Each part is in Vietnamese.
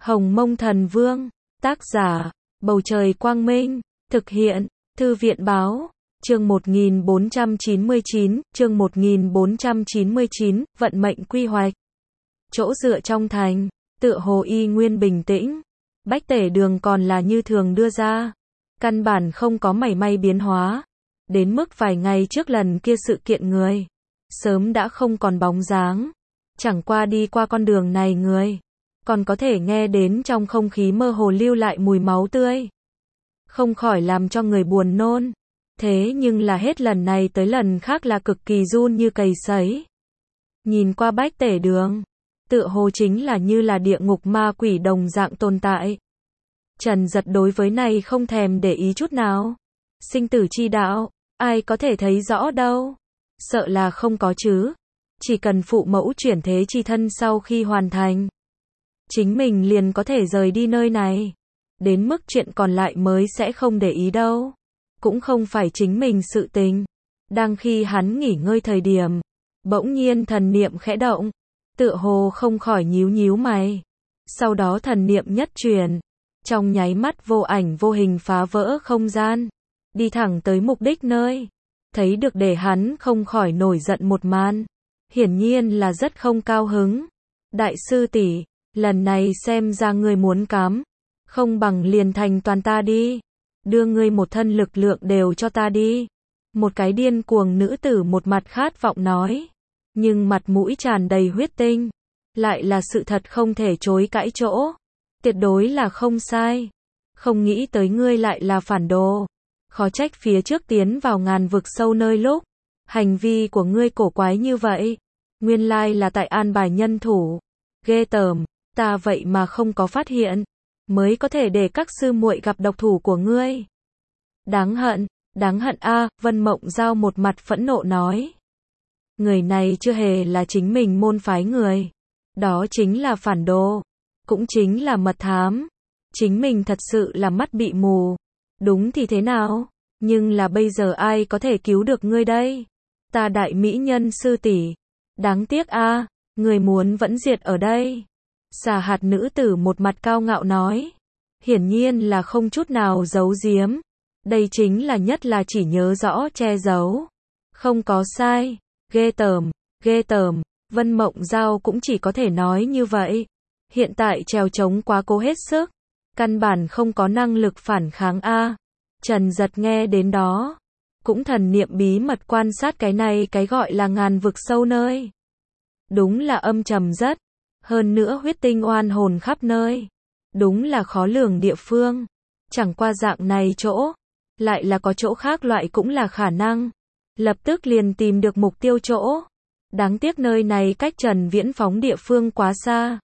Hồng Mông Thần Vương, tác giả, Bầu Trời Quang Minh, thực hiện, Thư viện Báo, chương 1499, vận mệnh quy hoạch. Chỗ dựa trong thành, tựa hồ y nguyên bình tĩnh. Bách Tể Đường còn là như thường đưa ra. Căn bản không có mảy may biến hóa. Đến mức vài ngày trước lần kia sự kiện người. Sớm đã không còn bóng dáng. Chẳng qua đi qua con đường này người. Còn có thể nghe đến trong không khí mơ hồ lưu lại mùi máu tươi. Không khỏi làm cho người buồn nôn. Thế nhưng là hết lần này tới lần khác là cực kỳ run như cầy sấy. Nhìn qua Bách Tể Đường, tựa hồ chính là như là địa ngục ma quỷ đồng dạng tồn tại. Trần Giật đối với này không thèm để ý chút nào. Sinh tử chi đạo, ai có thể thấy rõ đâu. Sợ là không có chứ. Chỉ cần phụ mẫu chuyển thế chi thân sau khi hoàn thành, chính mình liền có thể rời đi nơi này. Đến mức chuyện còn lại mới sẽ không để ý đâu. Cũng không phải chính mình sự tình. Đang khi hắn nghỉ ngơi thời điểm, bỗng nhiên thần niệm khẽ động. Tựa hồ không khỏi nhíu nhíu mày. Sau đó thần niệm nhất truyền. Trong nháy mắt vô ảnh vô hình phá vỡ không gian. Đi thẳng tới mục đích nơi. Thấy được để hắn không khỏi nổi giận một màn. Hiển nhiên là rất không cao hứng. Đại sư tỷ, lần này xem ra ngươi muốn cám. Không bằng liền thành toàn ta đi. Đưa ngươi một thân lực lượng đều cho ta đi. Một cái điên cuồng nữ tử một mặt khát vọng nói. Nhưng mặt mũi tràn đầy huyết tinh. Lại là sự thật không thể chối cãi chỗ. Tuyệt đối là không sai. Không nghĩ tới ngươi lại là phản đồ. Khó trách phía trước tiến vào ngàn vực sâu nơi lúc. Hành vi của ngươi cổ quái như vậy. Nguyên lai là tại an bài nhân thủ. Ghê tởm, ta vậy mà không có phát hiện. Mới có thể để các sư muội gặp độc thủ của ngươi. Đáng hận a, Vân Mộng Giao một mặt phẫn nộ nói. Người này chưa hề là chính mình môn phái người. Đó chính là phản đồ. Cũng chính là mật thám. Chính mình thật sự là mắt bị mù. Đúng thì thế nào? Nhưng là bây giờ ai có thể cứu được ngươi đây? Ta đại mỹ nhân sư tỷ. Đáng tiếc a, người muốn vẫn diệt ở đây. Xà hạt nữ tử một mặt cao ngạo nói. Hiển nhiên là không chút nào giấu giếm. Đây chính là nhất là chỉ nhớ rõ che giấu. Không có sai. Ghê tởm, Vân Mộng Giao cũng chỉ có thể nói như vậy. Hiện tại trèo trống quá cố hết sức. Căn bản không có năng lực phản kháng a. Trần Giật nghe đến đó. Cũng thần niệm bí mật quan sát cái này cái gọi là ngàn vực sâu nơi. Đúng là âm trầm rất. Hơn nữa huyết tinh oan hồn khắp nơi. Đúng là khó lường địa phương. Chẳng qua dạng này chỗ. Lại là có chỗ khác loại cũng là khả năng. Lập tức liền tìm được mục tiêu chỗ. Đáng tiếc nơi này cách Trần Viễn phóng địa phương quá xa.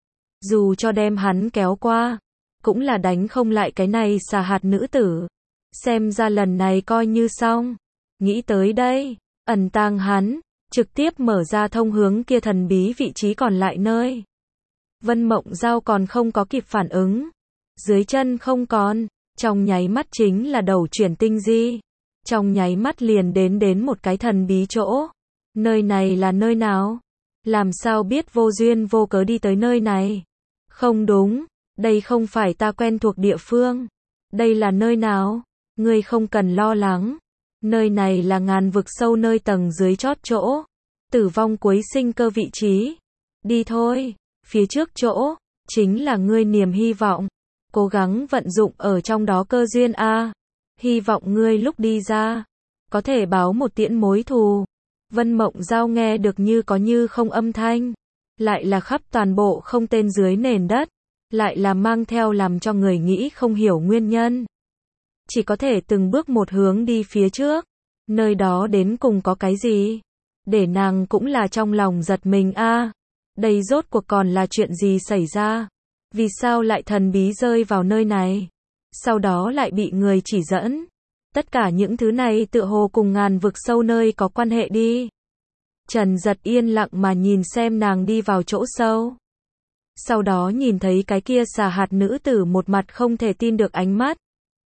Dù cho đem hắn kéo qua. Cũng là đánh không lại cái này xà hạt nữ tử. Xem ra lần này coi như xong. Nghĩ tới đây. Ẩn tàng hắn. Trực tiếp mở ra thông hướng kia thần bí vị trí còn lại nơi. Vân Mộng Giao còn không có kịp phản ứng. Dưới chân không còn. Trong nháy mắt chính là đầu chuyển tinh di. Trong nháy mắt liền đến một cái thần bí chỗ. Nơi này là nơi nào? Làm sao biết vô duyên vô cớ đi tới nơi này? Không đúng. Đây không phải ta quen thuộc địa phương. Đây là nơi nào? Ngươi không cần lo lắng. Nơi này là ngàn vực sâu nơi tầng dưới chót chỗ. Tử vong cuối sinh cơ vị trí. Đi thôi. Phía trước chỗ. Chính là ngươi niềm hy vọng. Cố gắng vận dụng ở trong đó cơ duyên a. Hy vọng ngươi lúc đi ra. Có thể báo một tiễn mối thù. Vân Mộng Giao nghe được như có như không âm thanh. Lại là khắp toàn bộ không tên dưới nền đất. Lại là mang theo làm cho người nghĩ không hiểu nguyên nhân. Chỉ có thể từng bước một hướng đi phía trước. Nơi đó đến cùng có cái gì? Để nàng cũng là trong lòng giật mình a. Đây rốt cuộc còn là chuyện gì xảy ra? Vì sao lại thần bí rơi vào nơi này? Sau đó lại bị người chỉ dẫn. Tất cả những thứ này tựa hồ cùng ngàn vực sâu nơi có quan hệ đi. Trần Giật yên lặng mà nhìn xem nàng đi vào chỗ sâu. Sau đó nhìn thấy cái kia xà hạt nữ tử một mặt không thể tin được ánh mắt.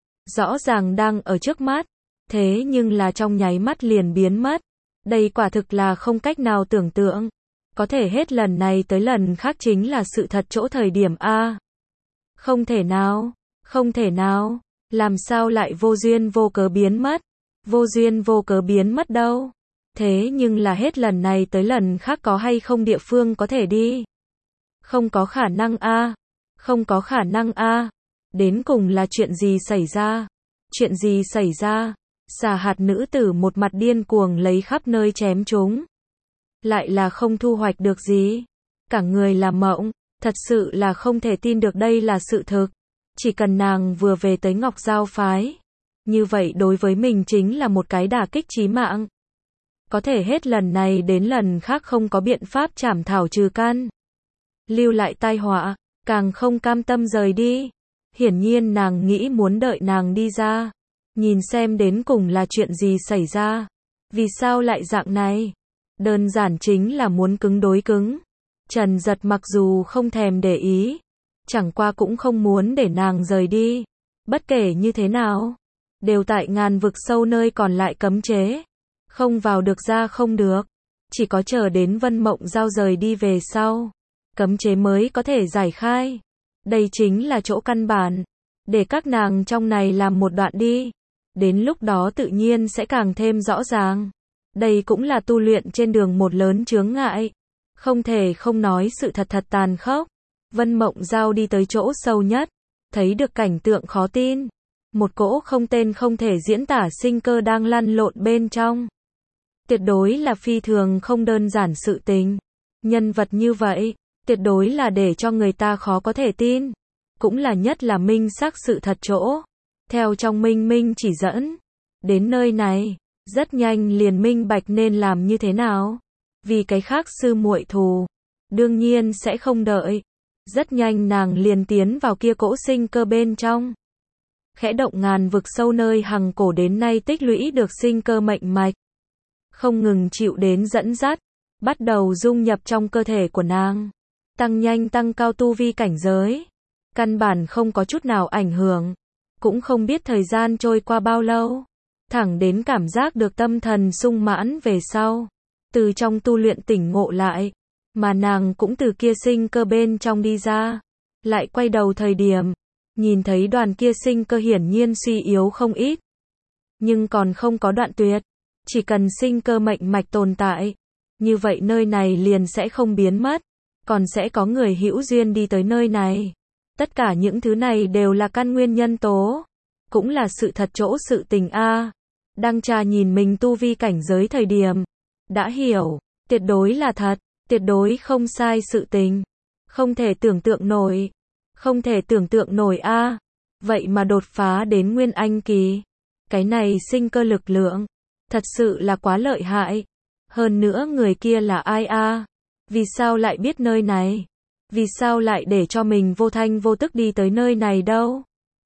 Rõ ràng đang ở trước mắt. Thế nhưng là trong nháy mắt liền biến mất. Đây quả thực là không cách nào tưởng tượng. Có thể hết lần này tới lần khác chính là sự thật chỗ thời điểm a. Không thể nào, không thể nào, làm sao lại vô duyên vô cớ biến mất? Vô duyên vô cớ biến mất đâu? Thế nhưng là hết lần này tới lần khác có hay không địa phương có thể đi? Không có khả năng a, không có khả năng a. Đến cùng là chuyện gì xảy ra? Chuyện gì xảy ra? Xà hạt nữ tử một mặt điên cuồng lấy khắp nơi chém chúng. Lại là không thu hoạch được gì. Cả người là mộng, thật sự là không thể tin được đây là sự thực. Chỉ cần nàng vừa về tới Ngọc Giao phái, như vậy đối với mình chính là một cái đả kích chí mạng. Có thể hết lần này đến lần khác không có biện pháp trảm thảo trừ căn, lưu lại tai họa, càng không cam tâm rời đi. Hiển nhiên nàng nghĩ muốn đợi nàng đi ra, nhìn xem đến cùng là chuyện gì xảy ra. Vì sao lại dạng này? Đơn giản chính là muốn cứng đối cứng. Trần Giật mặc dù không thèm để ý, chẳng qua cũng không muốn để nàng rời đi. Bất kể như thế nào, đều tại ngàn vực sâu nơi còn lại cấm chế. Không vào được ra không được. Chỉ có chờ đến Vân Mộng Giao rời đi về sau, cấm chế mới có thể giải khai. Đây chính là chỗ căn bản. Để các nàng trong này làm một đoạn đi. Đến lúc đó tự nhiên sẽ càng thêm rõ ràng. Đây cũng là tu luyện trên đường một lớn chướng ngại. Không thể không nói sự thật thật tàn khốc. Vân Mộng Giao đi tới chỗ sâu nhất, thấy được cảnh tượng khó tin. Một cỗ không tên không thể diễn tả sinh cơ đang lăn lộn bên trong. Tuyệt đối là phi thường không đơn giản sự tình. Nhân vật như vậy, tuyệt đối là để cho người ta khó có thể tin. Cũng là nhất là minh xác sự thật chỗ. Theo trong minh minh chỉ dẫn. Đến nơi này, rất nhanh liền minh bạch nên làm như thế nào. Vì cái khác sư muội thù, đương nhiên sẽ không đợi. Rất nhanh nàng liền tiến vào kia cỗ sinh cơ bên trong. Khẽ động ngàn vực sâu nơi hằng cổ đến nay tích lũy được sinh cơ mệnh mạch. Không ngừng chịu đến dẫn dắt, bắt đầu dung nhập trong cơ thể của nàng. Tăng nhanh tăng cao tu vi cảnh giới. Căn bản không có chút nào ảnh hưởng. Cũng không biết thời gian trôi qua bao lâu. Thẳng đến cảm giác được tâm thần sung mãn về sau. Từ trong tu luyện tỉnh ngộ lại. Mà nàng cũng từ kia sinh cơ bên trong đi ra. Lại quay đầu thời điểm. Nhìn thấy đoàn kia sinh cơ hiển nhiên suy yếu không ít. Nhưng còn không có đoạn tuyệt. Chỉ cần sinh cơ mệnh mạch tồn tại. Như vậy nơi này liền sẽ không biến mất. Còn sẽ có người hữu duyên đi tới nơi này. Tất cả những thứ này đều là căn nguyên nhân tố. Cũng là sự thật chỗ sự tình a. Đăng Trà nhìn mình tu vi cảnh giới thời điểm. Đã hiểu. Tuyệt đối là thật. Tuyệt đối không sai sự tình. Không thể tưởng tượng nổi. Không thể tưởng tượng nổi a. Vậy mà đột phá đến Nguyên Anh kỳ. Cái này sinh cơ lực lượng. Thật sự là quá lợi hại. Hơn nữa người kia là ai a? Vì sao lại biết nơi này? Vì sao lại để cho mình vô thanh vô tức đi tới nơi này đâu?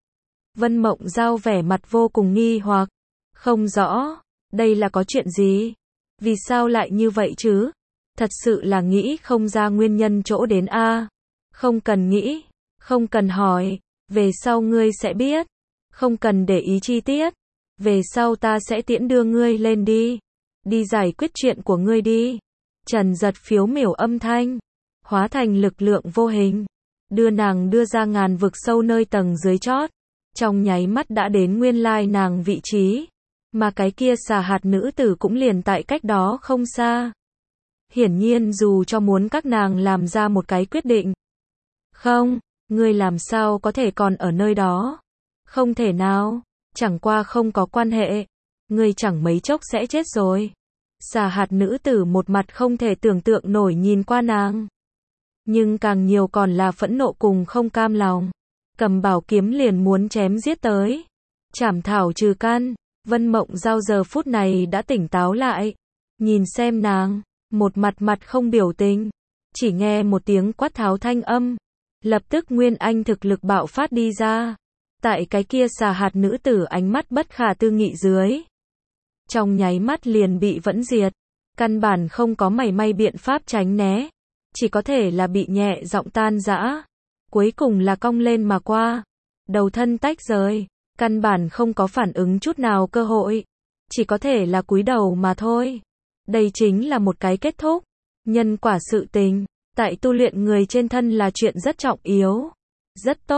Vân Mộng Giao vẻ mặt vô cùng nghi hoặc. Không rõ. Đây là có chuyện gì? Vì sao lại như vậy chứ? Thật sự là nghĩ không ra nguyên nhân chỗ đến a. Không cần nghĩ. Không cần hỏi. Về sau ngươi sẽ biết. Không cần để ý chi tiết. Về sau ta sẽ tiễn đưa ngươi lên đi. Đi giải quyết chuyện của ngươi đi. Trần Giật phiếu miểu âm thanh. Hóa thành lực lượng vô hình. Đưa nàng đưa ra ngàn vực sâu nơi tầng dưới chót. Trong nháy mắt đã đến nguyên lai nàng vị trí. Mà cái kia xà hạt nữ tử cũng liền tại cách đó không xa. Hiển nhiên dù cho muốn các nàng làm ra một cái quyết định. Không, ngươi làm sao có thể còn ở nơi đó? Không thể nào. Chẳng qua không có quan hệ. Ngươi chẳng mấy chốc sẽ chết rồi. Xà hạt nữ tử một mặt không thể tưởng tượng nổi nhìn qua nàng. Nhưng càng nhiều còn là phẫn nộ cùng không cam lòng. Cầm bảo kiếm liền muốn chém giết tới. Trảm thảo trừ căn. Vân Mộng Giao giờ phút này đã tỉnh táo lại. Nhìn xem nàng. Một mặt không biểu tình. Chỉ nghe một tiếng quát tháo thanh âm. Lập tức Nguyên Anh thực lực bạo phát đi ra. Tại cái kia xà hạt nữ tử ánh mắt bất khả tư nghị dưới. Trong nháy mắt liền bị vẫn diệt. Căn bản không có mảy may biện pháp tránh né. Chỉ có thể là bị nhẹ giọng tan rã. Cuối cùng là cong lên mà qua. Đầu thân tách rời. Căn bản không có phản ứng chút nào cơ hội. Chỉ có thể là cúi đầu mà thôi. Đây chính là một cái kết thúc. Nhân quả sự tình. Tại tu luyện người trên thân là chuyện rất trọng yếu. Rất tốt.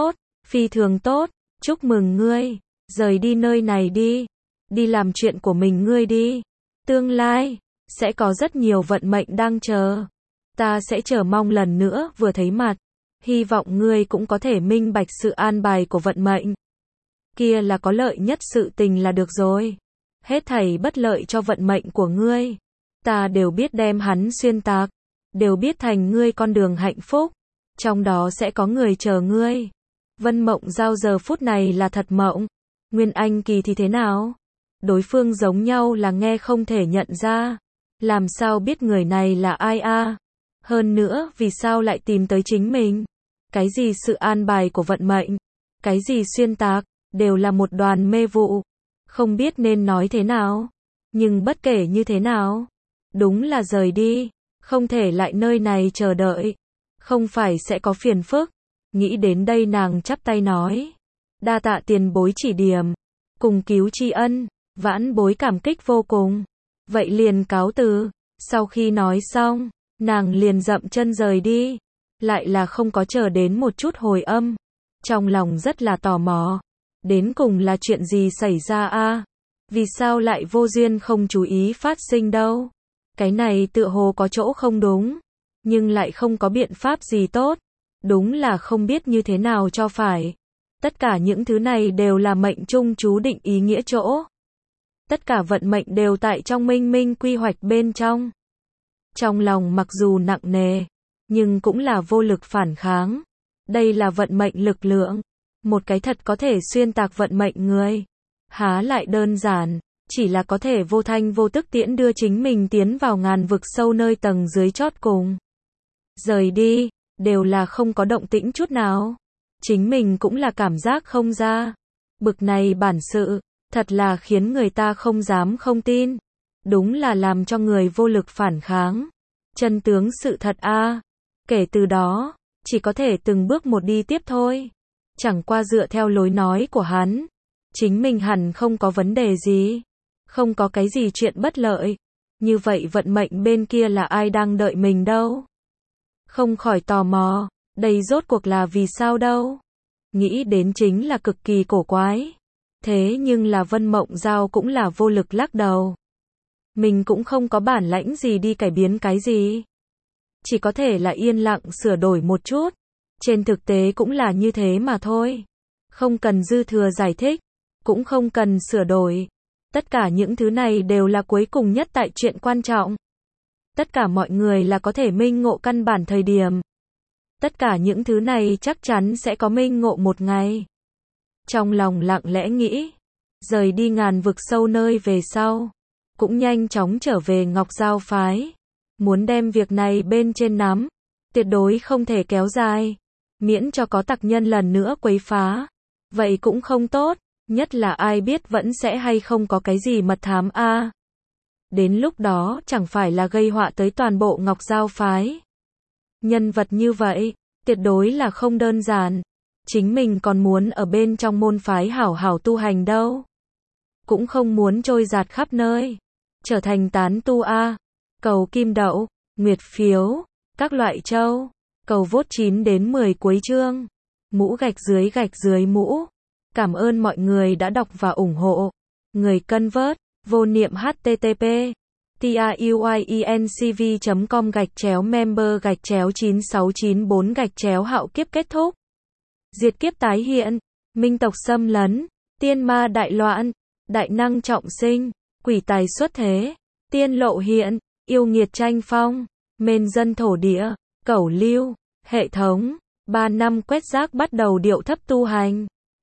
Phi thường tốt, chúc mừng ngươi, rời đi nơi này đi, đi làm chuyện của mình ngươi đi. Tương lai, sẽ có rất nhiều vận mệnh đang chờ. Ta sẽ chờ mong lần nữa vừa thấy mặt. Hy vọng ngươi cũng có thể minh bạch sự an bài của vận mệnh. Kia là có lợi nhất sự tình là được rồi. Hết thảy bất lợi cho vận mệnh của ngươi. Ta đều biết đem hắn xuyên tạc. Đều biết thành ngươi con đường hạnh phúc. Trong đó sẽ có người chờ ngươi. Vân Mộng Giao giờ phút này là thật mộng. Nguyên Anh Kỳ thì thế nào? Đối phương giống nhau là nghe không thể nhận ra. Làm sao biết người này là ai a? Hơn nữa, vì sao lại tìm tới chính mình? Cái gì sự an bài của vận mệnh? Cái gì xuyên tạc? Đều là một đoàn mê vụ. Không biết nên nói thế nào. Nhưng bất kể như thế nào, đúng là rời đi. Không thể lại nơi này chờ đợi. Không phải sẽ có phiền phức. Nghĩ đến đây nàng chắp tay nói. Đa tạ tiền bối chỉ điểm. Cùng cứu tri ân. Vãn bối cảm kích vô cùng. Vậy liền cáo từ. Sau khi nói xong, nàng liền dậm chân rời đi. Lại là không có chờ đến một chút hồi âm. Trong lòng rất là tò mò. Đến cùng là chuyện gì xảy ra a? Vì sao lại vô duyên không chú ý phát sinh đâu? Cái này tựa hồ có chỗ không đúng. Nhưng lại không có biện pháp gì tốt. Đúng là không biết như thế nào cho phải. Tất cả những thứ này đều là mệnh trung chú định ý nghĩa chỗ. Tất cả vận mệnh đều tại trong minh minh quy hoạch bên trong. Trong lòng mặc dù nặng nề, nhưng cũng là vô lực phản kháng. Đây là vận mệnh lực lượng. Một cái thật có thể xuyên tạc vận mệnh người. Há lại đơn giản, chỉ là có thể vô thanh vô tức tiễn đưa chính mình tiến vào ngàn vực sâu nơi tầng dưới chót cùng. Rời đi, đều là không có động tĩnh chút nào. Chính mình cũng là cảm giác không ra. Bực này bản sự, thật là khiến người ta không dám không tin. Đúng là làm cho người vô lực phản kháng. Chân tướng sự thật a. Kể từ đó, chỉ có thể từng bước một đi tiếp thôi. Chẳng qua dựa theo lối nói của hắn, chính mình hẳn không có vấn đề gì. Không có cái gì chuyện bất lợi. Như vậy vận mệnh bên kia là ai đang đợi mình đâu? Không khỏi tò mò, đây rốt cuộc là vì sao đâu? Nghĩ đến chính là cực kỳ cổ quái. Thế nhưng là Vân Mộng Giao cũng là vô lực lắc đầu. Mình cũng không có bản lãnh gì đi cải biến cái gì. Chỉ có thể là yên lặng sửa đổi một chút. Trên thực tế cũng là như thế mà thôi. Không cần dư thừa giải thích. Cũng không cần sửa đổi. Tất cả những thứ này đều là cuối cùng nhất tại chuyện quan trọng. Tất cả mọi người là có thể minh ngộ căn bản thời điểm. Tất cả những thứ này chắc chắn sẽ có minh ngộ một ngày. Trong lòng lặng lẽ nghĩ. Rời đi ngàn vực sâu nơi về sau. Cũng nhanh chóng trở về Ngọc Giao phái. Muốn đem việc này bên trên nắm. Tuyệt đối không thể kéo dài. Miễn cho có tặc nhân lần nữa quấy phá. Vậy cũng không tốt. Nhất là ai biết vẫn sẽ hay không có cái gì mật thám a. Đến lúc đó chẳng phải là gây họa tới toàn bộ Ngọc Giao phái. Nhân vật như vậy, tuyệt đối là không đơn giản. Chính mình còn muốn ở bên trong môn phái hảo hảo tu hành đâu. Cũng không muốn trôi dạt khắp nơi. Trở thành tán tu a. Cầu kim đậu, nguyệt phiếu, các loại châu. Cầu vote 9 đến 10 cuối chương. Mũ gạch dưới mũ. Cảm ơn mọi người đã đọc và ủng hộ. Người cân vớt, vô niệm http tiuyencv.com/member/9694/hạo kiếp kết thúc. Diệt kiếp tái hiện, minh tộc xâm lấn, tiên ma đại loạn, đại năng trọng sinh, quỷ tài xuất thế, tiên lộ hiện, yêu nghiệt tranh phong, mên dân thổ địa, cẩu lưu, hệ thống, 3 năm quét rác bắt đầu điệu thấp tu hành.